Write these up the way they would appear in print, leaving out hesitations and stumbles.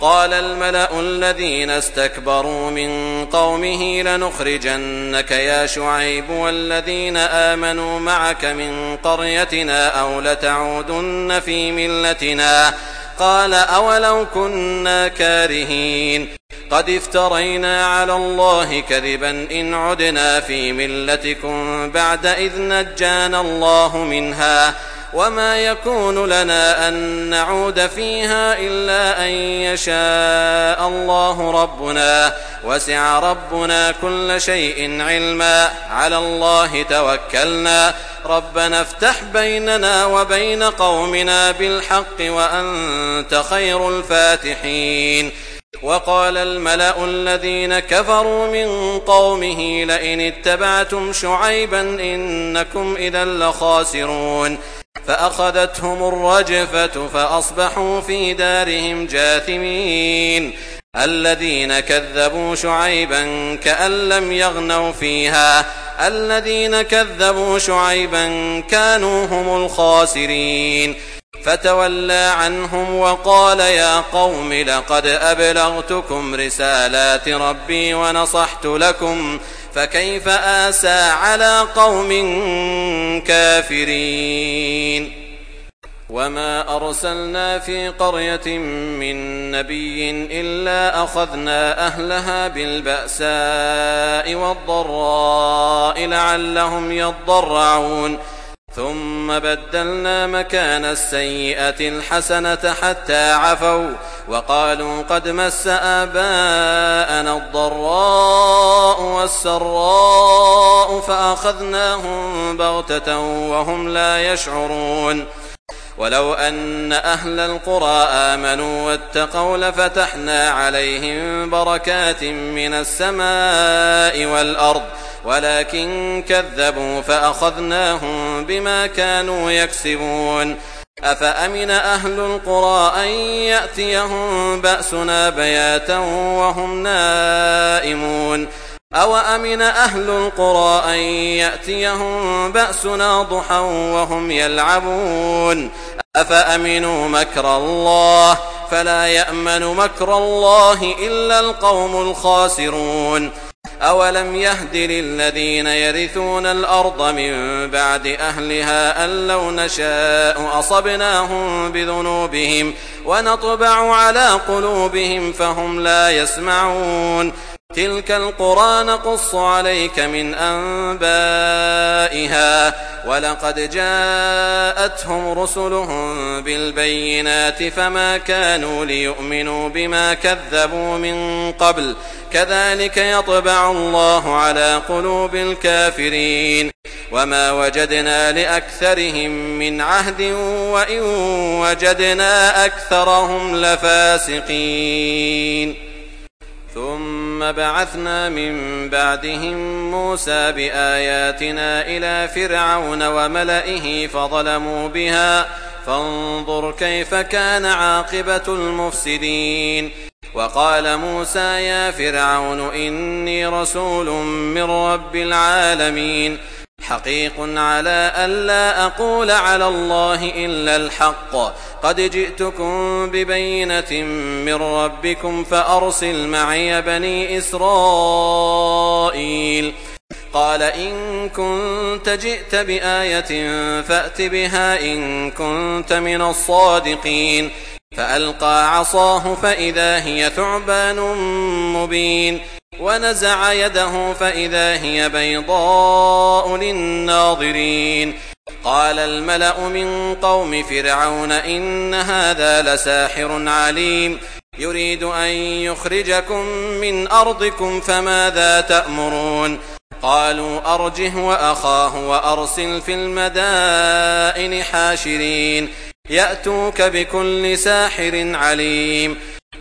قال الملأ الذين استكبروا من قومه لنخرجنك يا شعيب والذين آمنوا معك من قريتنا أو لتعودن في ملتنا قال أولو كنا كارهين قد افترينا على الله كذبا إن عدنا في ملتكم بعد إذ نجانا الله منها وما يكون لنا أن نعود فيها إلا أن يشاء الله ربنا وسع ربنا كل شيء علما على الله توكلنا ربنا افتح بيننا وبين قومنا بالحق وأنت خير الفاتحين وقال الملأ الذين كفروا من قومه لئن اتبعتم شعيبا إنكم إذا لخاسرون فأخذتهم الرجفة فأصبحوا في دارهم جاثمين الذين كذبوا شعيبا كأن لم يغنوا فيها الذين كذبوا شعيبا كانوا هم الخاسرين فتولى عنهم وقال يا قوم لقد أبلغتكم رسالات ربي ونصحت لكم فكيف آسى على قوم كافرين وما أرسلنا في قرية من نبي إلا أخذنا أهلها بالبأساء والضراء لعلهم يضرعون ثم بدلنا مكان السيئة الحسنة حتى عفوا وقالوا قد مس آباءنا الضراء والسراء فأخذناهم بغتة وهم لا يشعرون ولو أن أهل القرى آمنوا واتقوا لفتحنا عليهم بركات من السماء والأرض ولكن كذبوا فأخذناهم بما كانوا يكسبون أفأمن أهل القرى أن يأتيهم بأسنا بياتا وهم نائمون أو أمن أهل القرى أن يأتيهم بأسنا ضحى وهم يلعبون أفأمنوا مكر الله فلا يأمن مكر الله إلا القوم الخاسرون أولم يهد للذين يرثون الأرض من بعد أهلها أن لو نشاء أصبناهم بذنوبهم ونطبع على قلوبهم فهم لا يسمعون تلك القرى نقص عليك من أنبائها ولقد جاءتهم رسلهم بالبينات فما كانوا ليؤمنوا بما كذبوا من قبل كذلك يطبع الله على قلوب الكافرين وما وجدنا لأكثرهم من عهد وإن وجدنا أكثرهم لفاسقين ثم بعثنا من بعدهم موسى بآياتنا إلى فرعون وملئه فظلموا بها فانظر كيف كان عاقبة المفسدين وقال موسى يا فرعون إني رسول من رب العالمين حقيق على ألا أقول على الله إلا الحق قد جئتكم ببينة من ربكم فأرسل معي بني إسرائيل قال إن كنت جئت بآية فأت بها إن كنت من الصادقين فألقى عصاه فإذا هي ثعبان مبين ونزع يده فإذا هي بيضاء للناظرين قال الملأ من قوم فرعون إن هذا لساحر عليم يريد أن يخرجكم من أرضكم فماذا تأمرون قالوا أرجه وأخاه وأرسل في المدائن حاشرين يأتوك بكل ساحر عليم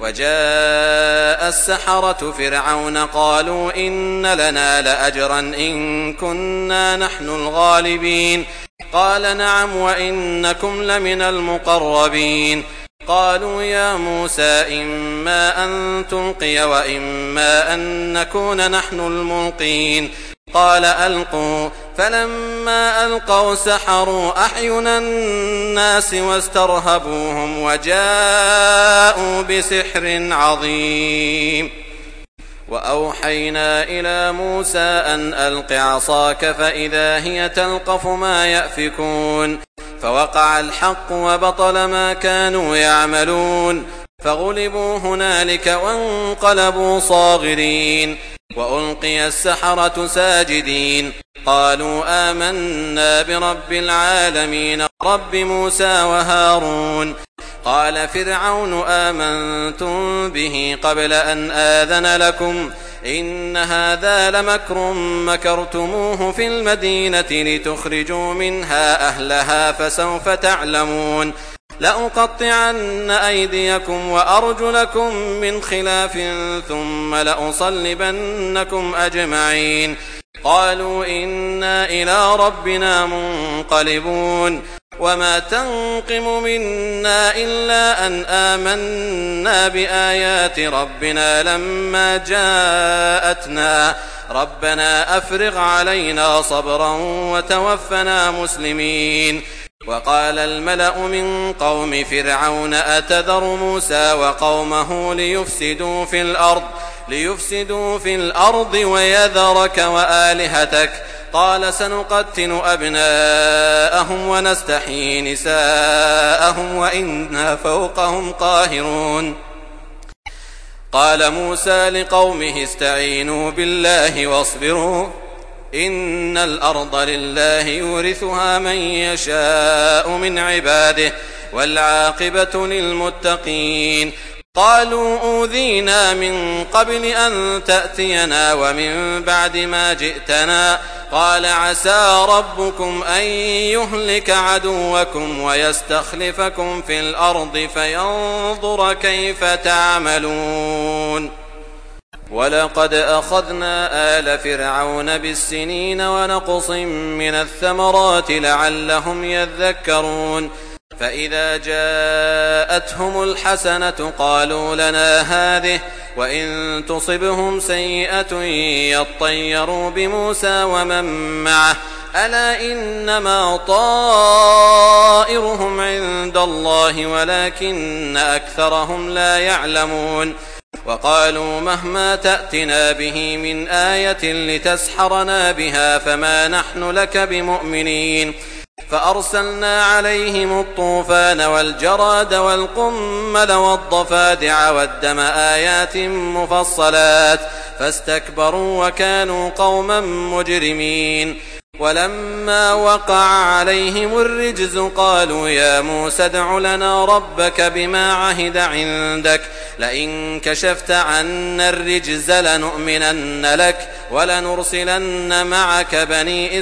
وجاء السحرة فرعون قالوا إن لنا لأجرا إن كنا نحن الغالبين قال نعم وإنكم لمن المقربين قالوا يا موسى إما أن تلقي وإما أن نكون نحن الملقين قال ألقوا فلما ألقوا سحروا أعين الناس واسترهبوهم وجاءوا بسحر عظيم. وأوحينا إلى موسى أن ألق عصاك فإذا هي تلقف ما يأفكون فوقع الحق وبطل ما كانوا يعملون فغلبوا هنالك وانقلبوا صاغرين وألقي السحرة ساجدين قالوا آمنا برب العالمين رب موسى وهارون. قال فرعون آمنتم به قبل أن آذن لكم إن هذا لمكر مكرتموه في المدينة لتخرجوا منها أهلها فسوف تعلمون لأقطعن أيديكم وأرجلكم من خلاف ثم لأصلبنكم أجمعين. قالوا إنا إلى ربنا منقلبون وما تنقم منا إلا أن آمنا بآيات ربنا لما جاءتنا ربنا أفرغ علينا صبرا وتوفنا مسلمين. وقال الملأ من قوم فرعون أتذر موسى وقومه ليفسدوا في الأرض ويذرك وآلهتك قال سنقتل أبناءهم ونستحيي نساءهم وإنا فوقهم قاهرون. قال موسى لقومه استعينوا بالله واصبروا إن الأرض لله يورثها من يشاء من عباده والعاقبة للمتقين. قالوا أوذينا من قبل أن تأتينا ومن بعد ما جئتنا قال عسى ربكم أن يهلك عدوكم ويستخلفكم في الأرض فينظر كيف تعملون. ولقد أخذنا آل فرعون بالسنين ونقص من الثمرات لعلهم يذكرون فإذا جاءتهم الحسنة قالوا لنا هذه وإن تصبهم سيئة يطيروا بموسى ومن معه ألا إنما طائرهم عند الله ولكن أكثرهم لا يعلمون. وقالوا مهما تأتنا به من آية لتسحرنا بها فما نحن لك بمؤمنين. فأرسلنا عليهم الطوفان والجراد والقمل والضفادع والدم آيات مفصلات فاستكبروا وكانوا قوما مجرمين. ولما وقع عليهم الرجز قالوا يا موسى ادع لنا ربك بما عهد عندك لئن كشفت عنا الرجز لنؤمنن لك ولنرسلن معك بني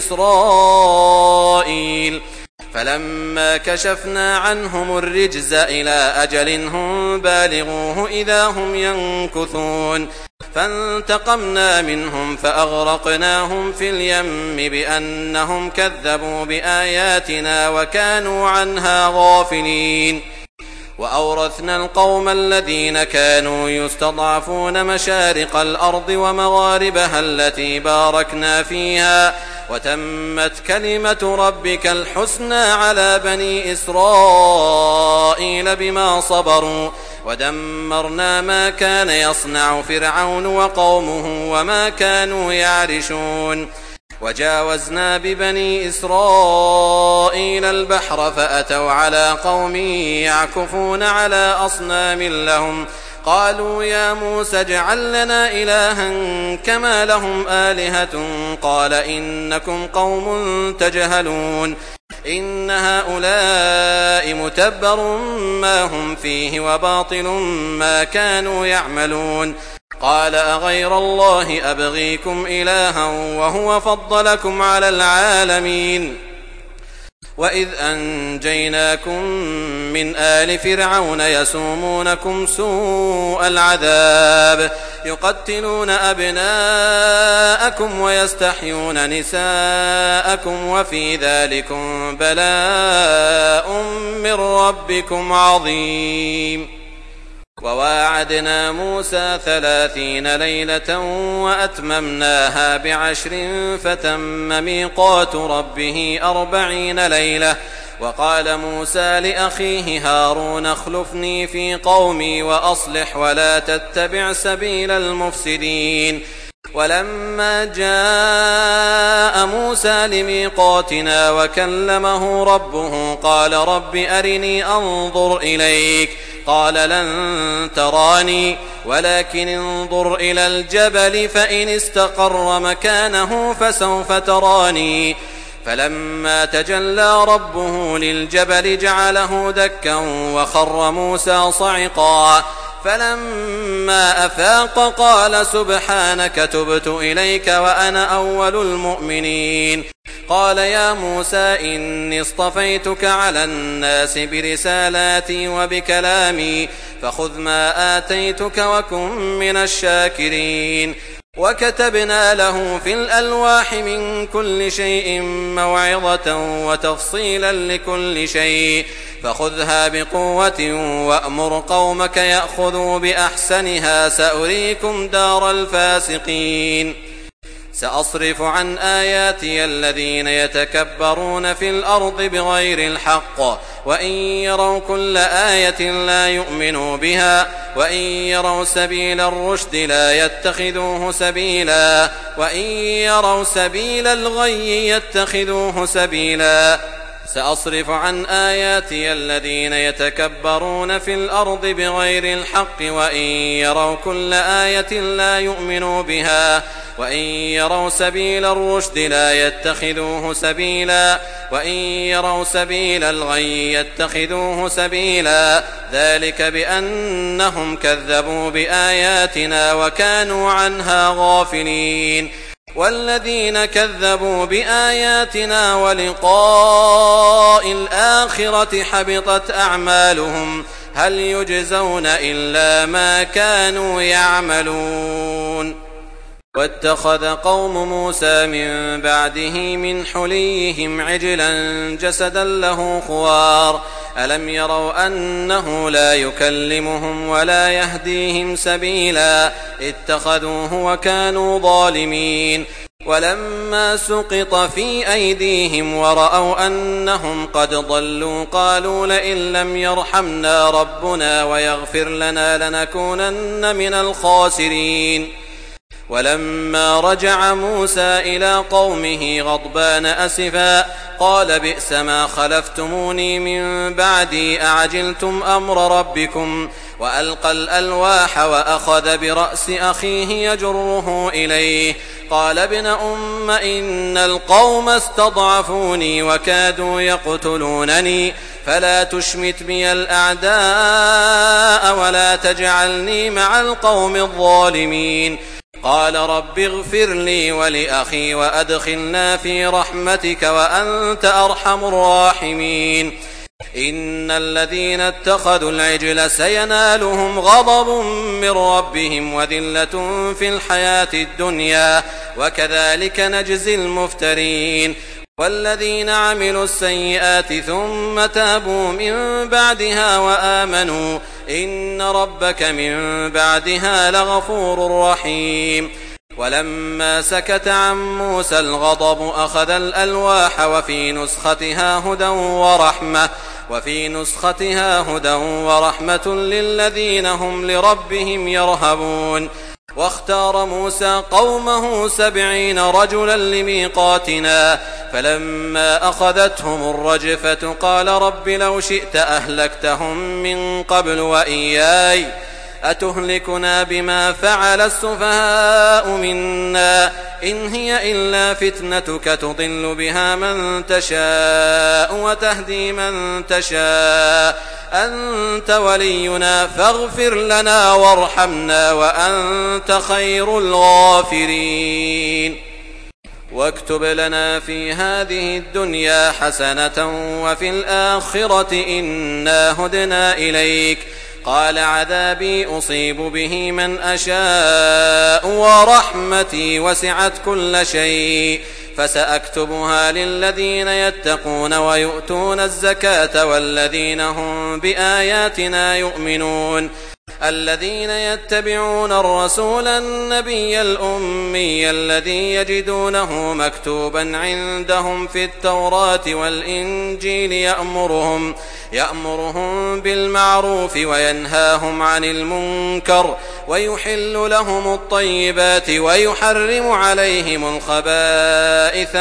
إسرائيل. فلما كشفنا عنهم الرجز إلى أجل هم بالغوه إذا هم ينكثون فانتقمنا منهم فأغرقناهم في اليم بأنهم كذبوا بآياتنا وكانوا عنها غافلين. وأورثنا القوم الذين كانوا يستضعفون مشارق الأرض ومغاربها التي باركنا فيها وتمت كلمة ربك الحسنى على بني إسرائيل بما صبروا ودمرنا ما كان يصنع فرعون وقومه وما كانوا يعرشون. وجاوزنا ببني إسرائيل البحر فأتوا على قوم يعكفون على أصنام لهم قالوا يا موسى اجعل لنا إلها كما لهم آلهة قال إنكم قوم تجهلون إن هؤلاء متبر ما هم فيه وباطل ما كانوا يعملون. قال أغير الله أبغيكم إلها وهو فضلكم على العالمين. وإذ أنجيناكم من آل فرعون يسومونكم سوء العذاب يقتلون أبناءكم ويستحيون نساءكم وفي ذلكم بلاء من ربكم عظيم. وواعدنا موسى 30 ليلة وأتممناها ب10 فتم ميقات ربه 40 ليلة. وقال موسى لأخيه هارون اخلفني في قومي وأصلح ولا تتبع سبيل المفسدين. ولما جاء موسى لميقاتنا وكلمه ربه قال رب أرني أنظر إليك قال لن تراني ولكن انظر إلى الجبل فإن استقر مكانه فسوف تراني. فلما تجلى ربه للجبل جعله دكا وخر موسى صعقا. فلما أفاق قال سبحانك تبت إليك وأنا أول المؤمنين. قال يا موسى إني اصطفيتك على الناس برسالاتي وبكلامي فخذ ما آتيتك وكن من الشاكرين. وكتبنا له في الألواح من كل شيء موعظة وتفصيلا لكل شيء فخذها بقوة وأمر قومك يأخذوا بأحسنها سأريكم دار الفاسقين. سأصرف عن آياتي الذين يتكبرون في الأرض بغير الحق وإن يروا كل آية لا يؤمنوا بها وإن يروا سبيل الرشد لا يتخذوه سبيلا وإن يروا سبيل الغي يتخذوه سبيلا. سأصرف عن آياتي الذين يتكبرون في الأرض بغير الحق وإن يروا كل آية لا يؤمنوا بها وإن يروا سبيل الرشد لا يتخذوه سبيلا وإن يروا سبيل الغي يتخذوه سبيلا. ذلك بأنهم كذبوا بآياتنا وكانوا عنها غافلين. والذين كذبوا بآياتنا ولقاء الآخرة حبطت أعمالهم هل يجزون إلا ما كانوا يعملون. واتخذ قوم موسى من بعده من حليهم عجلا جسدا له خوار ألم يروا أنه لا يكلمهم ولا يهديهم سبيلا اتخذوه وكانوا ظالمين. ولما سقط في أيديهم ورأوا أنهم قد ضلوا قالوا لئن لم يرحمنا ربنا ويغفر لنا لنكونن من الخاسرين. ولما رجع موسى إلى قومه غضبان أسفا قال بئس ما خلفتموني من بعدي أعجلتم أمر ربكم وألقى الألواح وأخذ برأس أخيه يجره إليه قال ابن أم إن القوم استضعفوني وكادوا يقتلونني فلا تشمت بي الأعداء ولا تجعلني مع القوم الظالمين. قال رب اغفر لي ولأخي وأدخلنا في رحمتك وأنت أرحم الراحمين. إن الذين اتخذوا العجل سينالهم غضب من ربهم وذلة في الحياة الدنيا وكذلك نجزي المفترين. والذين عملوا السيئات ثم تابوا من بعدها وآمنوا إن ربك من بعدها لغفور رحيم. ولما سكت عن موسى الغضب أخذ الألواح وفي نسختها هدى ورحمة للذين هم لربهم يرهبون. واختار موسى قومه 70 رجلا لميقاتنا فلما أخذتهم الرجفة قال رب لو شئت أهلكتهم من قبل وإياي أتهلكنا بما فعل السفهاء منا إن هي إلا فتنتك تضل بها من تشاء وتهدي من تشاء أنت ولينا فاغفر لنا وارحمنا وأنت خير الغافرين. واكتب لنا في هذه الدنيا حسنة وفي الآخرة إنا هدنا إليك قال عذابي أصيب به من أشاء ورحمتي وسعت كل شيء فسأكتبها للذين يتقون ويؤتون الزكاة والذين هم بآياتنا يؤمنون. الذين يتبعون الرسول النبي الأمي الذي يجدونه مكتوبا عندهم في التوراة والإنجيل يأمرهم بالمعروف وينهاهم عن المنكر ويحل لهم الطيبات ويحرم عليهم الخبائث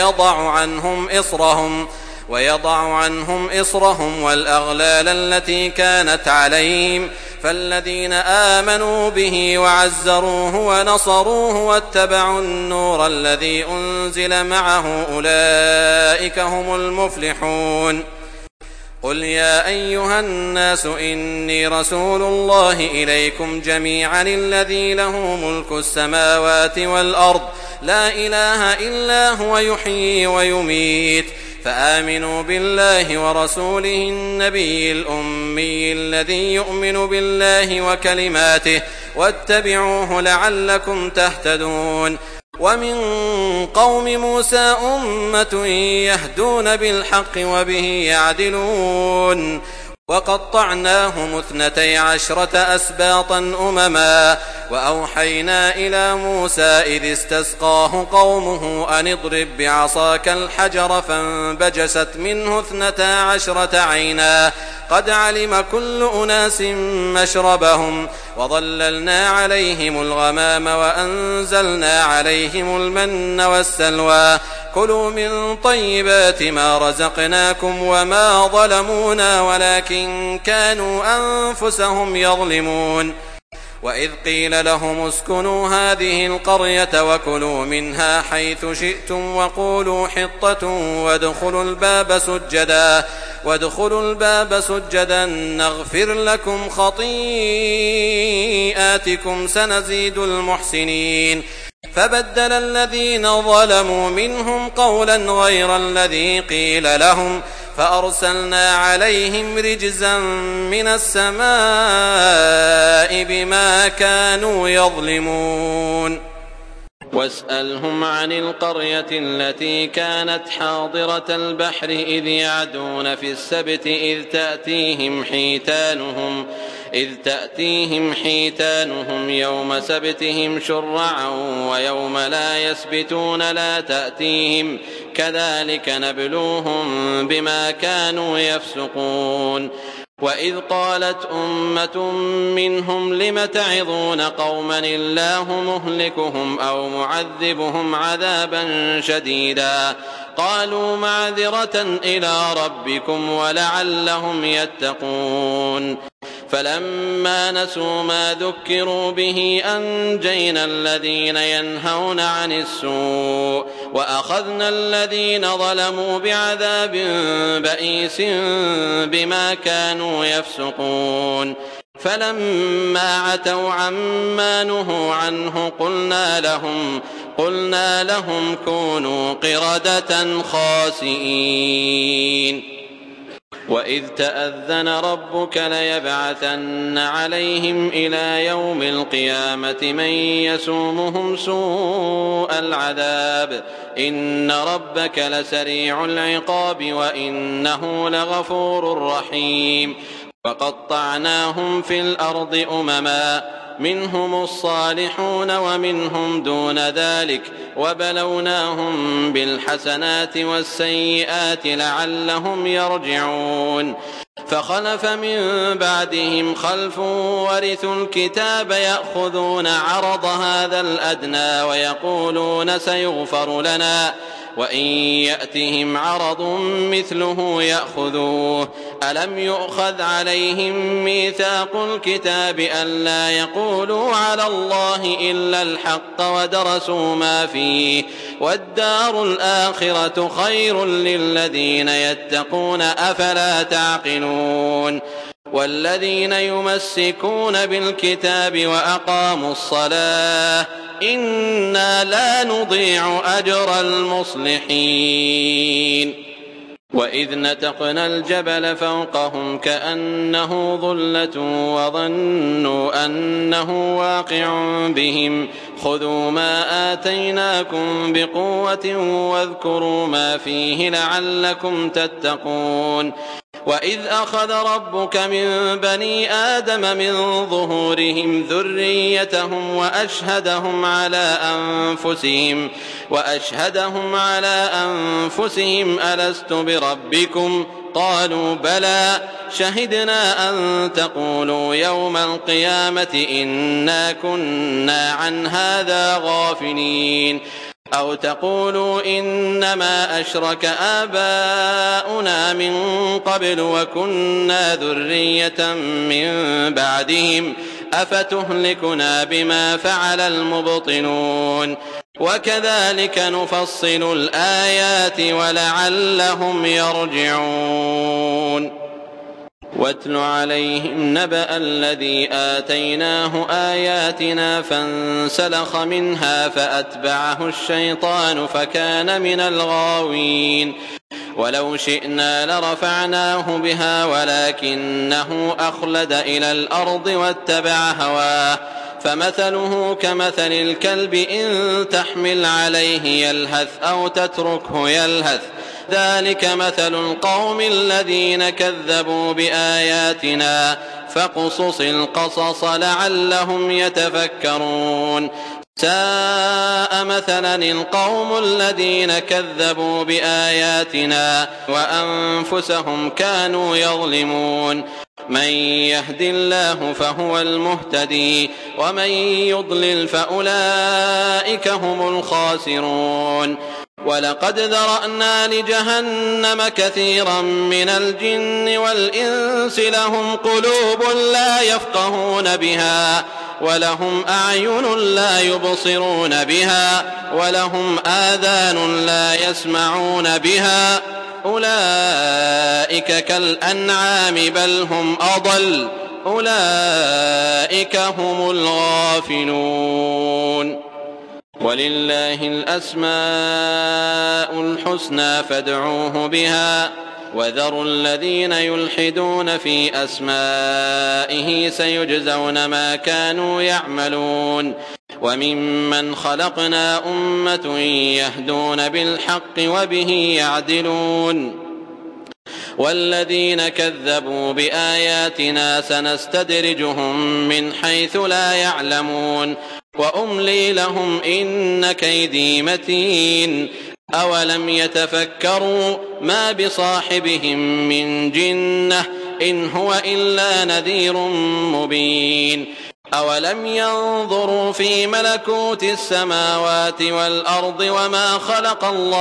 ويضع عنهم إصرهم والأغلال التي كانت عليهم فالذين آمنوا به وعزروه ونصروه واتبعوا النور الذي أنزل معه أولئك هم المفلحون قل يا أيها الناس إني رسول الله إليكم جميعا الذي له ملك السماوات والأرض لا إله إلا هو يحيي ويميت فآمنوا بالله ورسوله النبي الأمي الذي يؤمن بالله وكلماته واتبعوه لعلكم تهتدون ومن قوم موسى أمة يهدون بالحق وبه يعدلون وقطعناهم 12 أسباطا أمما وأوحينا إلى موسى إذ استسقاه قومه أن اضرب بعصاك الحجر فانبجست منه 12 عينا قد علم كل أناس مشربهم وظللنا عليهم الغمام وأنزلنا عليهم المن والسلوى كلوا من طيبات ما رزقناكم وما ظلمونا ولكن كانوا أنفسهم يظلمون وإذ قيل لهم اسكنوا هذه القرية وكلوا منها حيث شئتم وقولوا حطة وادخلوا الباب سجدا نغفر لكم خطيئاتكم سنزيد المحسنين فبدل الذين ظلموا منهم قولا غير الذي قيل لهم فأرسلنا عليهم رجزا من السماء بما كانوا يظلمون واسألهم عن القرية التي كانت حاضرة البحر إذ يعدون في السبت إذ تأتيهم حيتانهم يوم سبتهم شرعا ويوم لا يسبتون لا تأتيهم كذلك نبلوهم بما كانوا يفسقون وإذ قالت أمة منهم لم تعظون قوما الله مهلكهم أو معذبهم عذابا شديدا قالوا معذرة إلى ربكم ولعلهم يتقون فلما نسوا ما ذكروا به أنجينا الذين ينهون عن السوء وأخذنا الذين ظلموا بعذاب بئيس بما كانوا يفسقون فلما عتوا عما نهوا عنه قلنا لهم كونوا قردة خاسئين وإذ تأذن ربك ليبعثن عليهم إلى يوم القيامة من يسومهم سوء العذاب إن ربك لسريع العقاب وإنه لغفور رحيم وقطعناهم في الأرض أمما منهم الصالحون ومنهم دون ذلك وبلوناهم بالحسنات والسيئات لعلهم يرجعون فخلف من بعدهم خلف ورثوا الكتاب يأخذون عرض هذا الأدنى ويقولون سيغفر لنا وإن يأتهم عرض مثله يأخذوه ألم يؤخذ عليهم ميثاق الكتاب ألا يقولوا على الله إلا الحق ودرسوا ما فيه والدار الآخرة خير للذين يتقون أفلا تعقلون والذين يمسكون بالكتاب وأقاموا الصلاة إنا لا نضيع أجر المصلحين وإذ نتقنا الجبل فوقهم كأنه ظلة وظنوا أنه واقع بهم خذوا ما آتيناكم بقوة واذكروا ما فيه لعلكم تتقون وإذ أخذ ربك من بني آدم من ظهورهم ذريتهم وأشهدهم على أنفسهم ألست بربكم قالوا بلى شهدنا أن تقولوا يوم القيامة إنا كنا عن هذا غافلين أو تقولوا إنما أشرك آباؤنا من قبل وكنا ذرية من بعدهم أفتهلكنا بما فعل المبطلون وكذلك نفصل الآيات ولعلهم يرجعون واتل عليهم نبأ الذي آتيناه آياتنا فانسلخ منها فأتبعه الشيطان فكان من الغاوين ولو شئنا لرفعناه بها ولكنه أخلد إلى الأرض واتبع هواه فمثله كمثل الكلب إن تحمل عليه يلهث أو تتركه يلهث ذلك مثل القوم الذين كذبوا بآياتنا فاقصص القصص لعلهم يتفكرون ساء مثلا القوم الذين كذبوا بآياتنا وأنفسهم كانوا يظلمون من يهد الله فهو المهتدي ومن يضلل فأولئك هم الخاسرون ولقد ذرأنا لجهنم كثيرا من الجن والإنس لهم قلوب لا يفقهون بها ولهم أعين لا يبصرون بها ولهم آذان لا يسمعون بها أولئك كالأنعام بل هم أضل أولئك هم الغافلون ولله الأسماء الحسنى فادعوه بها وذروا الذين يلحدون في أسمائه سيجزون ما كانوا يعملون وممن خلقنا أمة يهدون بالحق وبه يعدلون والذين كذبوا بآياتنا سنستدرجهم من حيث لا يعلمون وأملي لهم إن كيدي متين أولم يتفكروا ما بصاحبهم من جنة إن هو إلا نذير مبين أولم ينظروا في ملكوت السماوات والأرض وما خلق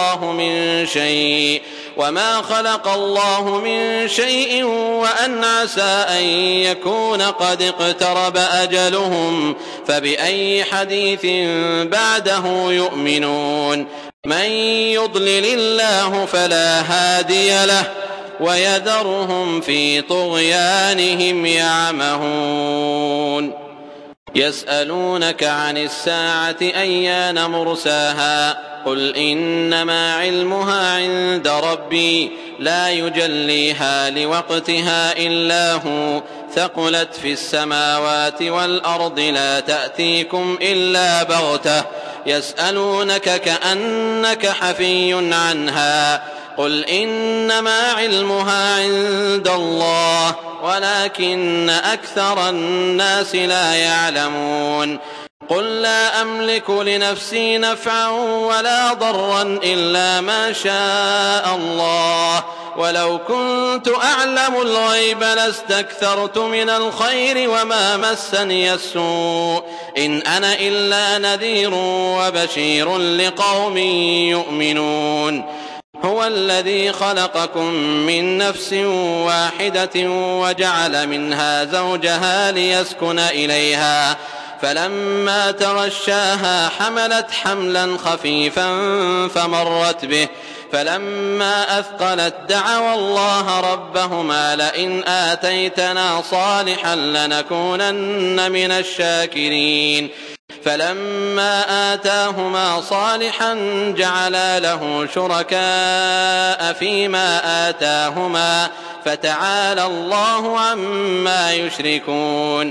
الله من شيء وأن عسى أن يكون قد اقترب أجلهم فبأي حديث بعده يؤمنون من يضلل الله فلا هادي له ويذرهم في طغيانهم يعمهون يسألونك عن الساعة أيان مرساها قل إنما علمها عند ربي لا يجليها لوقتها إلا هو ثقلت في السماوات والأرض لا تأتيكم إلا بغتة يسألونك كأنك حفي عنها قل إنما علمها عند الله ولكن أكثر الناس لا يعلمون قل لا أملك لنفسي نفعا ولا ضرا إلا ما شاء الله ولو كنت أعلم الغيب لاستكثرت من الخير وما مسني السوء إن أنا إلا نذير وبشير لقوم يؤمنون هو الذي خلقكم من نفس واحدة وجعل منها زوجها ليسكن إليها فلما تغشاها حملت حملا خفيفا فمرت به فلما أثقلت دعوا الله ربهما لئن آتيتنا صالحا لنكونن من الشاكرين فلما آتاهما صالحا جعلا له شركاء فيما آتاهما فتعالى الله عما يشركون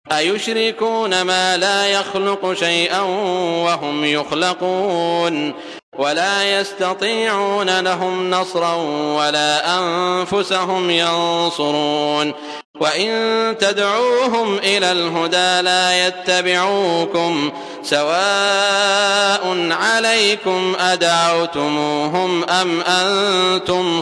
أيشركون ما لا يخلق شيئا وهم يخلقون ولا يستطيعون لهم نصرا ولا أنفسهم ينصرون وإن تدعوهم إلى الهدى لا يتبعوكم سواء عليكم أدعوتموهم أم أنتم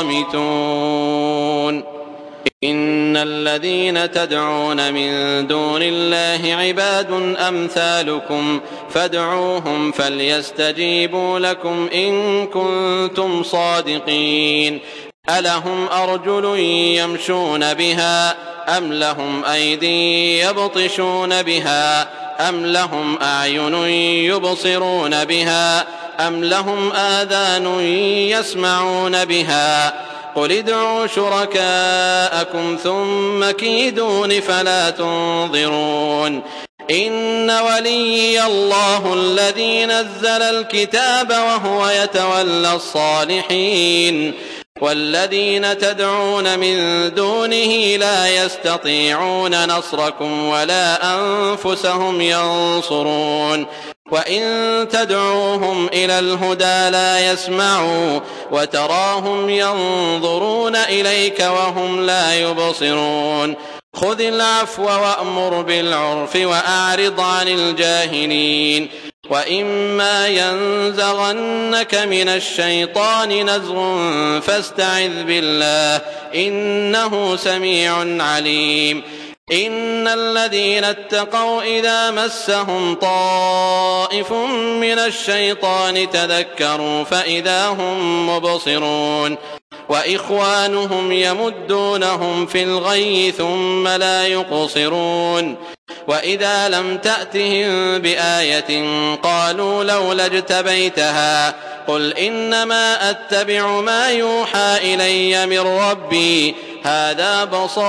صامتون إن الذين تدعون من دون الله عباد أمثالكم فادعوهم فليستجيبوا لكم إن كنتم صادقين ألهم أرجل يمشون بها أم لهم أيدي يبطشون بها أم لهم أعين يبصرون بها أم لهم آذان يسمعون بها قل ادعوا شركاءكم ثم كيدون فلا تنظرون إن وليي الله الذي نزل الكتاب وهو يتولى الصالحين والذين تدعون من دونه لا يستطيعون نصركم ولا أنفسهم ينصرون وإن تدعوهم إلى الهدى لا يسمعوا وتراهم ينظرون إليك وهم لا يبصرون خذ العفو وأمر بالعرف وأعرض عن الجاهلين وإما ينزغنك من الشيطان نزغ فاستعذ بالله إنه سميع عليم إن الذين اتقوا إذا مسهم طائف من الشيطان تذكروا فإذا هم مبصرون وإخوانهم يمدونهم في الغي ثم لا يقصرون وإذا لم تأتهم بآية قالوا لولا اجتبيتها قل إنما أتبع ما يوحى إلي من ربي هذا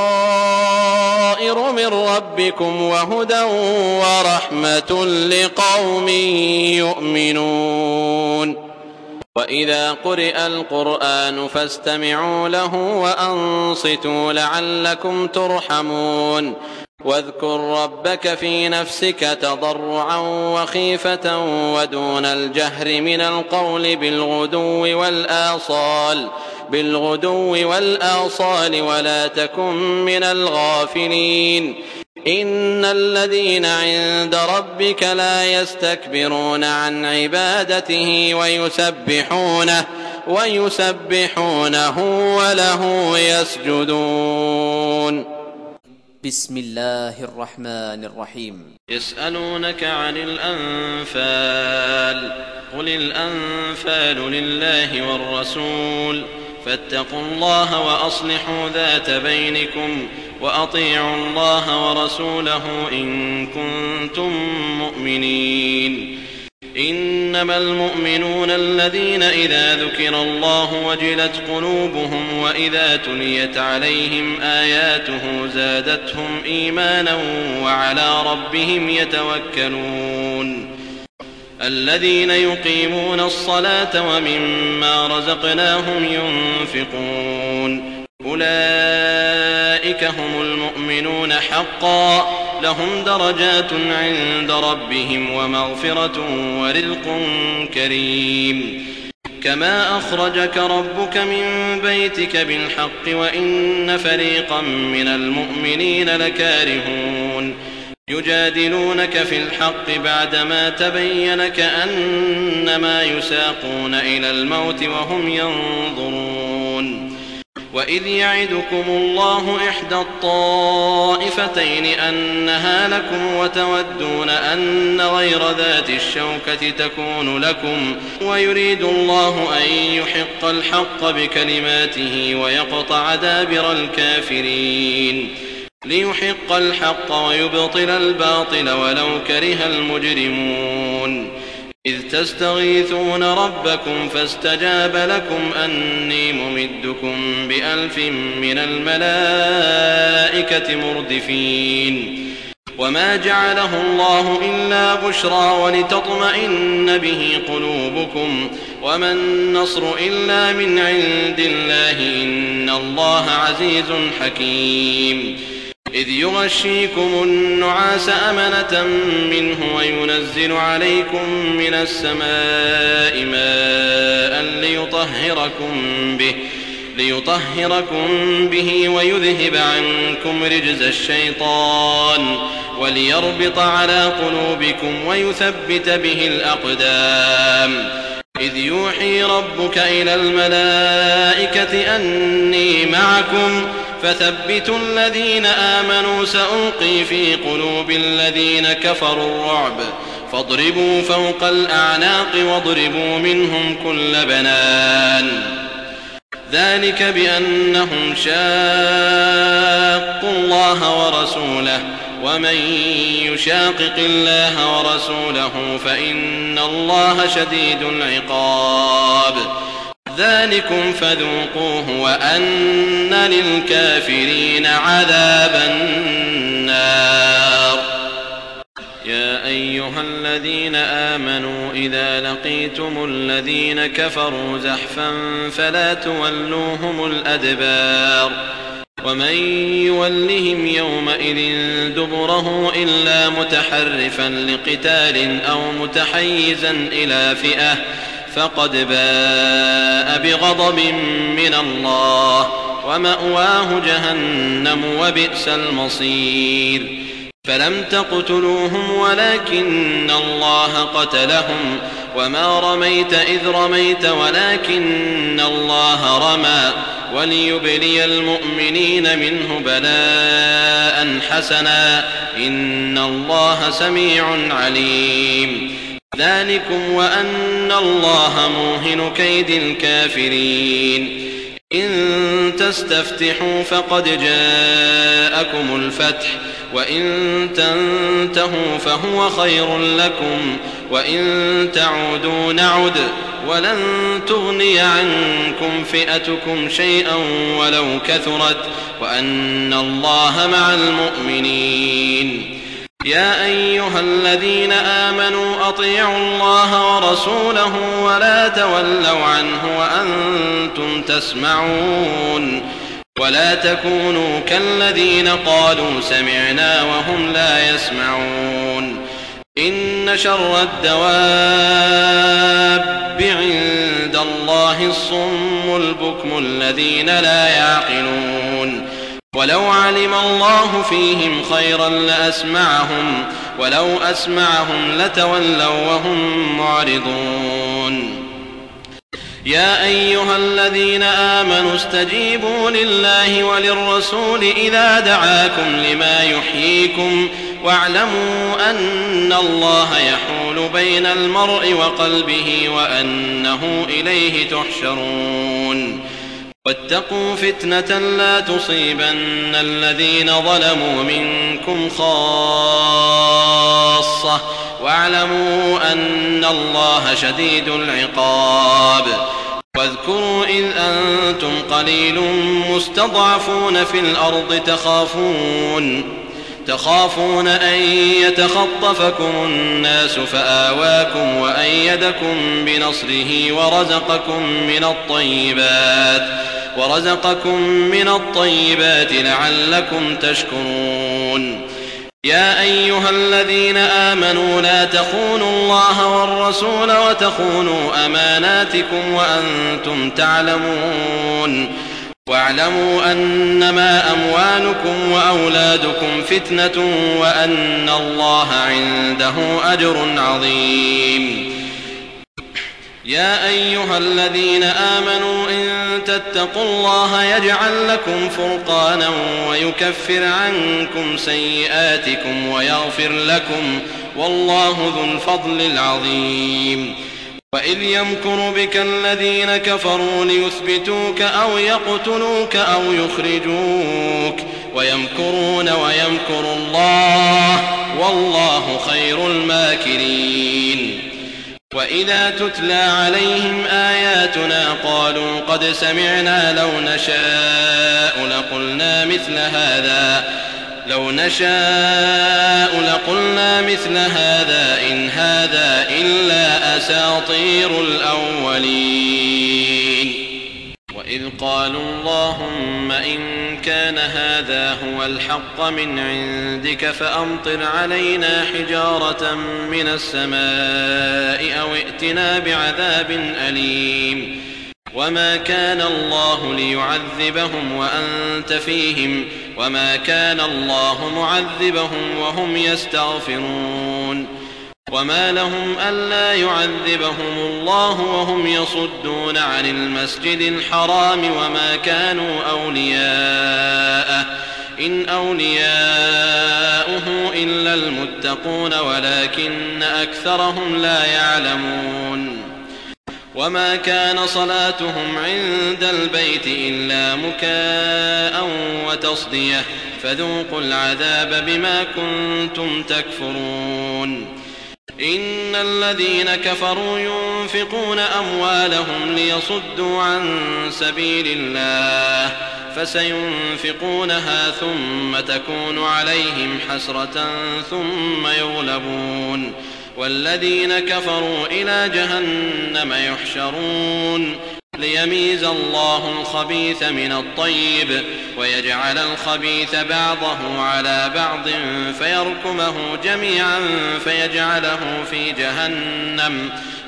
بصائر من ربكم وهدى ورحمة لقوم يؤمنون وإذا قرئ القرآن فاستمعوا له وأنصتوا لعلكم ترحمون واذكر ربك في نفسك تضرعا وخيفة ودون الجهر من القول بالغدو والآصال ولا تكن من الغافلين إن الذين عند ربك لا يستكبرون عن عبادته ويسبحونه وله يسجدون بسم الله الرحمن الرحيم يسألونك عن الأنفال قل الأنفال لله والرسول فاتقوا الله وأصلحوا ذات بينكم وأطيعوا الله ورسوله إن كنتم مؤمنين إنما المؤمنون الذين إذا ذكر الله وجلت قلوبهم وإذا تليت عليهم آياته زادتهم إيمانا وعلى ربهم يتوكلون الذين يقيمون الصلاة ومما رزقناهم ينفقون أولئك هم المؤمنون حقا لهم درجات عند ربهم ومغفرة ورزق كريم كما أخرجك ربك من بيتك بالحق وإن فريقا من المؤمنين لكارهون يجادلونك في الحق بعدما تبين كأنما يساقون إلى الموت وهم ينظرون وإذ يعدكم الله إحدى الطائفتين أنها لكم وتودون أن غير ذات الشوكة تكون لكم ويريد الله أن يحق الحق بكلماته ويقطع دابر الكافرين ليحق الحق ويبطل الباطل ولو كره المجرمون إذ تستغيثون ربكم فاستجاب لكم أني ممدكم ب1000 من الملائكة مردفين وما جعله الله إلا بشرى ولتطمئن به قلوبكم وما النصر إلا من عند الله إن الله عزيز حكيم إذ يغشيكم النعاس أمنة منه وينزل عليكم من السماء ماء ليطهركم به ويذهب عنكم رجز الشيطان وليربط على قلوبكم ويثبت به الأقدام. إذ يوحي ربك إلى الملائكة أني معكم فثبتوا الذين آمنوا سألقي في قلوب الذين كفروا الرعب فاضربوا فوق الأعناق واضربوا منهم كل بنان. ذلك بأنهم شاقوا الله ورسوله ومن يشاقق الله ورسوله فإن الله شديد العقاب. ذلكم فذوقوه وأن للكافرين عذاب النار. يا أيها الذين آمنوا إذا لقيتم الذين كفروا زحفا فلا تولوهم الأدبار ومن يولهم يومئذ دبره إلا متحرفا لقتال أو متحيزا إلى فئة فقد باء بغضب من الله ومأواه جهنم وبئس المصير. فلم تقتلوهم ولكن الله قتلهم وما رميت إذ رميت ولكن الله رمى وليبلي المؤمنين منه بلاء حسنا إن الله سميع عليم. ذلكم وأن الله موهن كيد الكافرين. إن تستفتحوا فقد جاءكم الفتح وإن تنتهوا فهو خير لكم وإن تعودوا نعد ولن تغني عنكم فئتكم شيئا ولو كثرت وأن الله مع المؤمنين. يا أيها الذين آمنوا أطيعوا الله ورسوله ولا تولوا عنه وأنتم تسمعون ولا تكونوا كالذين قالوا سمعنا وهم لا يسمعون. إن شر الدواب عند الله الصم البكم الذين لا يعقلون. ولو علم الله فيهم خيرا لأسمعهم ولو أسمعهم لتولوا وهم معرضون. يا أيها الذين آمنوا استجيبوا لله وللرسول إذا دعاكم لما يحييكم واعلموا أن الله يحول بين المرء وقلبه وأنه إليه تحشرون. واتقوا فتنة لا تصيبن الذين ظلموا منكم خاصة واعلموا أن الله شديد العقاب. واذكروا إذ أنتم قليل مستضعفون في الأرض تخافون أن يتخطفكم الناس فآواكم وأيدكم بنصره ورزقكم من الطيبات لعلكم تشكرون. يا أيها الذين آمنوا لا تخونوا الله والرسول وتخونوا أماناتكم وأنتم تعلمون. واعلموا أنما أموالكم وأولادكم فتنة وأن الله عنده أجر عظيم. يا أيها الذين آمنوا إن تتقوا الله يجعل لكم فرقانا ويكفر عنكم سيئاتكم ويغفر لكم والله ذو الفضل العظيم. وإذ يمكر بك الذين كفروا ليثبتوك أو يقتلوك أو يخرجوك ويمكرون ويمكر الله والله خير الماكرين. وإذا تتلى عليهم آياتنا قالوا قد سمعنا لو نشاء لقلنا مثل هذا إن هذا إلا أساطير الأولين. وإذ قالوا اللهم إن كان هذا هو الحق من عندك فأمطر علينا حجارة من السماء أو ائتنا بعذاب أليم وما كان الله ليعذبهم وأنت فيهم وما كان الله معذبهم وهم يستغفرون وما لهم ألا يعذبهم الله وهم يصدون عن المسجد الحرام وما كانوا أولياءه إن أولياؤه إلا المتقون ولكن أكثرهم لا يعلمون وما كان صلاتهم عند البيت إلا مكاء وتصدية فذوقوا العذاب بما كنتم تكفرون إن الذين كفروا ينفقون أموالهم ليصدوا عن سبيل الله فسينفقونها ثم تكون عليهم حسرة ثم يغلبون والذين كفروا إلى جهنم يحشرون ليميز الله الخبيث من الطيب ويجعل الخبيث بعضه على بعض فيركمه جميعا فيجعله في جهنم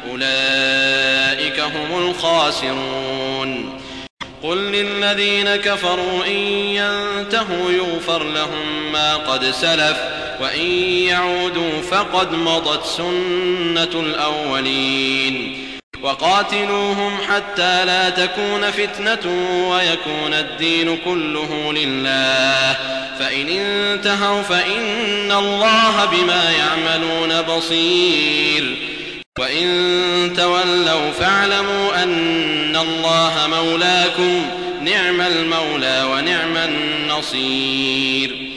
أولئك هم الخاسرون قل للذين كفروا إن ينتهوا يغفر لهم ما قد سلف وإن يعودوا فقد مضت سنة الأولين وقاتلوهم حتى لا تكون فتنة ويكون الدين كله لله فإن انتهوا فإن الله بما يعملون بصير وإن تولوا فاعلموا أن الله مولاكم نعم المولى ونعم النصير